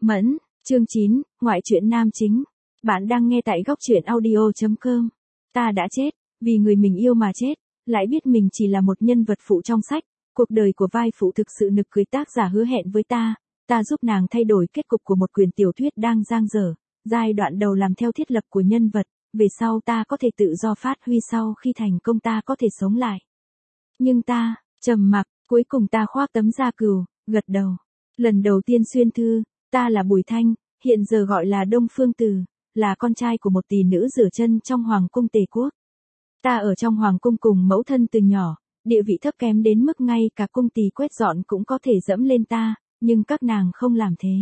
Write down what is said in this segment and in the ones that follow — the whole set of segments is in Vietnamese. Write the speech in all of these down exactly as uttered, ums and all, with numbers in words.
Mẫn, chương chín, ngoại truyện nam chính. Bạn đang nghe tại góc truyện audio chấm com. Ta đã chết, vì người mình yêu mà chết, lại biết mình chỉ là một nhân vật phụ trong sách. Cuộc đời của vai phụ thực sự nực cười, tác giả hứa hẹn với ta. Ta giúp nàng thay đổi kết cục của một quyển tiểu thuyết đang dang dở. Giai đoạn đầu làm theo thiết lập của nhân vật, về sau ta có thể tự do phát huy, sau khi thành công ta có thể sống lại. Nhưng ta, trầm mặc, cuối cùng ta khoác tấm da cừu, gật đầu. Lần đầu tiên xuyên thư, ta là Bùi Thanh, hiện giờ gọi là Đông Phương Từ, là con trai của một tỷ nữ rửa chân trong Hoàng cung Tề Quốc. Ta ở trong Hoàng cung cùng mẫu thân từ nhỏ, địa vị thấp kém đến mức ngay cả cung tỳ quét dọn cũng có thể dẫm lên ta, nhưng các nàng không làm thế.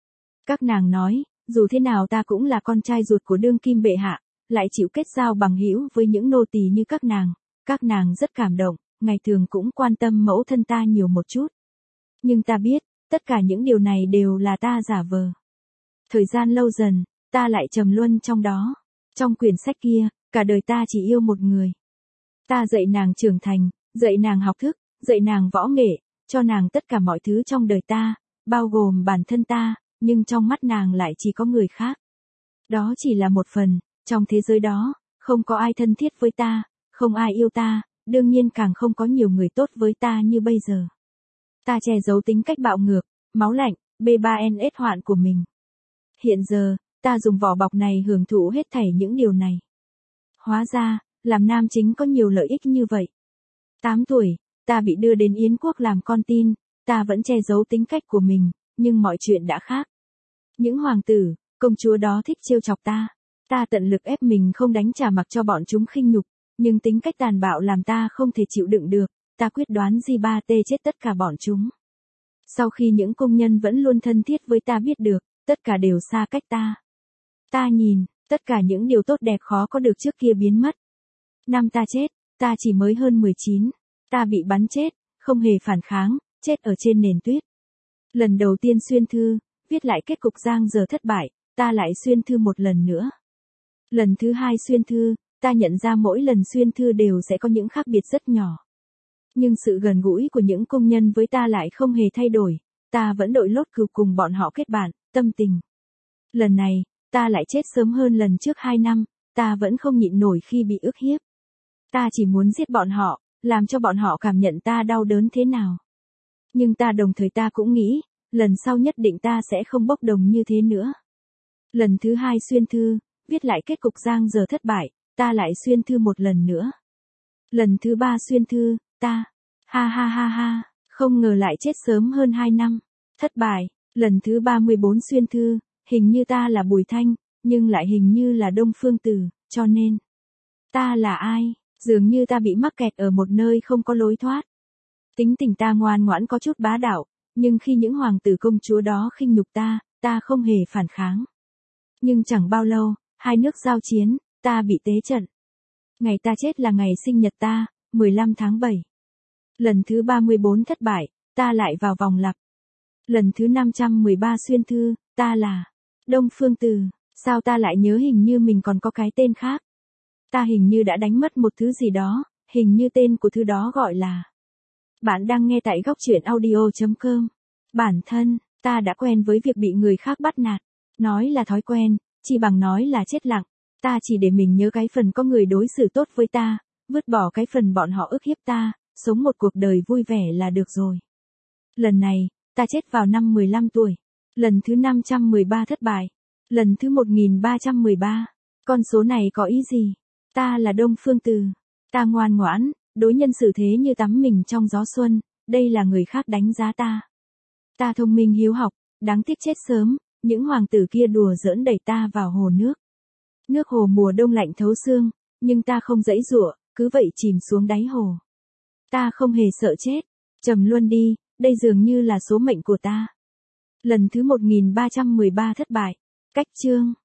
Các nàng nói, dù thế nào ta cũng là con trai ruột của đương kim bệ hạ, lại chịu kết giao bằng hữu với những nô tỳ như các nàng. Các nàng rất cảm động, ngày thường cũng quan tâm mẫu thân ta nhiều một chút. Nhưng ta biết, tất cả những điều này đều là ta giả vờ. Thời gian lâu dần, ta lại trầm luân trong đó. Trong quyển sách kia, cả đời ta chỉ yêu một người. Ta dạy nàng trưởng thành, dạy nàng học thức, dạy nàng võ nghệ, cho nàng tất cả mọi thứ trong đời ta, bao gồm bản thân ta, nhưng trong mắt nàng lại chỉ có người khác. Đó chỉ là một phần, trong thế giới đó, không có ai thân thiết với ta, không ai yêu ta, đương nhiên càng không có nhiều người tốt với ta như bây giờ. Ta che giấu tính cách bạo ngược, máu lạnh, B ba N S hoạn của mình. Hiện giờ, ta dùng vỏ bọc này hưởng thụ hết thảy những điều này. Hóa ra, làm nam chính có nhiều lợi ích như vậy. tám tuổi, ta bị đưa đến Yến quốc làm con tin, ta vẫn che giấu tính cách của mình, nhưng mọi chuyện đã khác. Những hoàng tử, công chúa đó thích trêu chọc ta. Ta tận lực ép mình không đánh trả mặc cho bọn chúng khinh nhục, nhưng tính cách tàn bạo làm ta không thể chịu đựng được. Ta quyết đoán G ba T chết tất cả bọn chúng. Sau khi những công nhân vẫn luôn thân thiết với ta biết được, tất cả đều xa cách ta. Ta nhìn, tất cả những điều tốt đẹp khó có được trước kia biến mất. Năm ta chết, ta chỉ mới hơn mười chín. Ta bị bắn chết, không hề phản kháng, chết ở trên nền tuyết. Lần đầu tiên xuyên thư, viết lại kết cục dang dở thất bại, ta lại xuyên thư một lần nữa. Lần thứ hai xuyên thư, ta nhận ra mỗi lần xuyên thư đều sẽ có những khác biệt rất nhỏ. Nhưng sự gần gũi của những công nhân với ta lại không hề thay đổi, ta vẫn đội lốt cừu cùng bọn họ kết bạn, tâm tình. Lần này, ta lại chết sớm hơn lần trước hai năm, ta vẫn không nhịn nổi khi bị ức hiếp. Ta chỉ muốn giết bọn họ, làm cho bọn họ cảm nhận ta đau đớn thế nào. Nhưng ta đồng thời ta cũng nghĩ, lần sau nhất định ta sẽ không bốc đồng như thế nữa. Lần thứ hai xuyên thư, viết lại kết cục dang dở thất bại, ta lại xuyên thư một lần nữa. Lần thứ ba xuyên thư, ta, ha ha ha ha, không ngờ lại chết sớm hơn hai năm, thất bại. Lần thứ ba mươi bốn xuyên thư, hình như ta là Bùi Thanh, nhưng lại hình như là Đông Phương Từ, cho nên, ta là ai? Dường như ta bị mắc kẹt ở một nơi không có lối thoát. Tính tình ta ngoan ngoãn có chút bá đạo, nhưng khi những hoàng tử công chúa đó khinh nhục ta, ta không hề phản kháng. Nhưng chẳng bao lâu, hai nước giao chiến, ta bị tế trận. Ngày ta chết là ngày sinh nhật ta, mười lăm tháng bảy. Lần thứ ba mươi bốn thất bại, ta lại vào vòng lặp. Lần thứ năm trăm mười ba xuyên thư, ta là Đông Phương Từ. Sao ta lại nhớ hình như mình còn có cái tên khác? Ta hình như đã đánh mất một thứ gì đó, hình như tên của thứ đó gọi là. Bạn đang nghe tại góc truyện audio chấm com. Bản thân, ta đã quen với việc bị người khác bắt nạt. Nói là thói quen, chỉ bằng nói là chết lặng. Ta chỉ để mình nhớ cái phần có người đối xử tốt với ta, vứt bỏ cái phần bọn họ ức hiếp ta, sống một cuộc đời vui vẻ là được rồi. Lần này, ta chết vào năm mười lăm tuổi. Lần thứ năm trăm mười ba thất bại. Lần thứ một nghìn ba trăm mười ba. Con số này có ý gì? Ta là Đông Phương Từ. Ta ngoan ngoãn, đối nhân xử thế như tắm mình trong gió xuân, đây là người khác đánh giá ta. Ta thông minh hiếu học, đáng tiếc chết sớm, những hoàng tử kia đùa giỡn đẩy ta vào hồ nước. Nước hồ mùa đông lạnh thấu xương, nhưng ta không giãy giụa, cứ vậy chìm xuống đáy hồ. Ta không hề sợ chết, trầm luân đi, đây dường như là số mệnh của ta. Lần thứ một nghìn ba trăm mười ba thất bại. Cách chương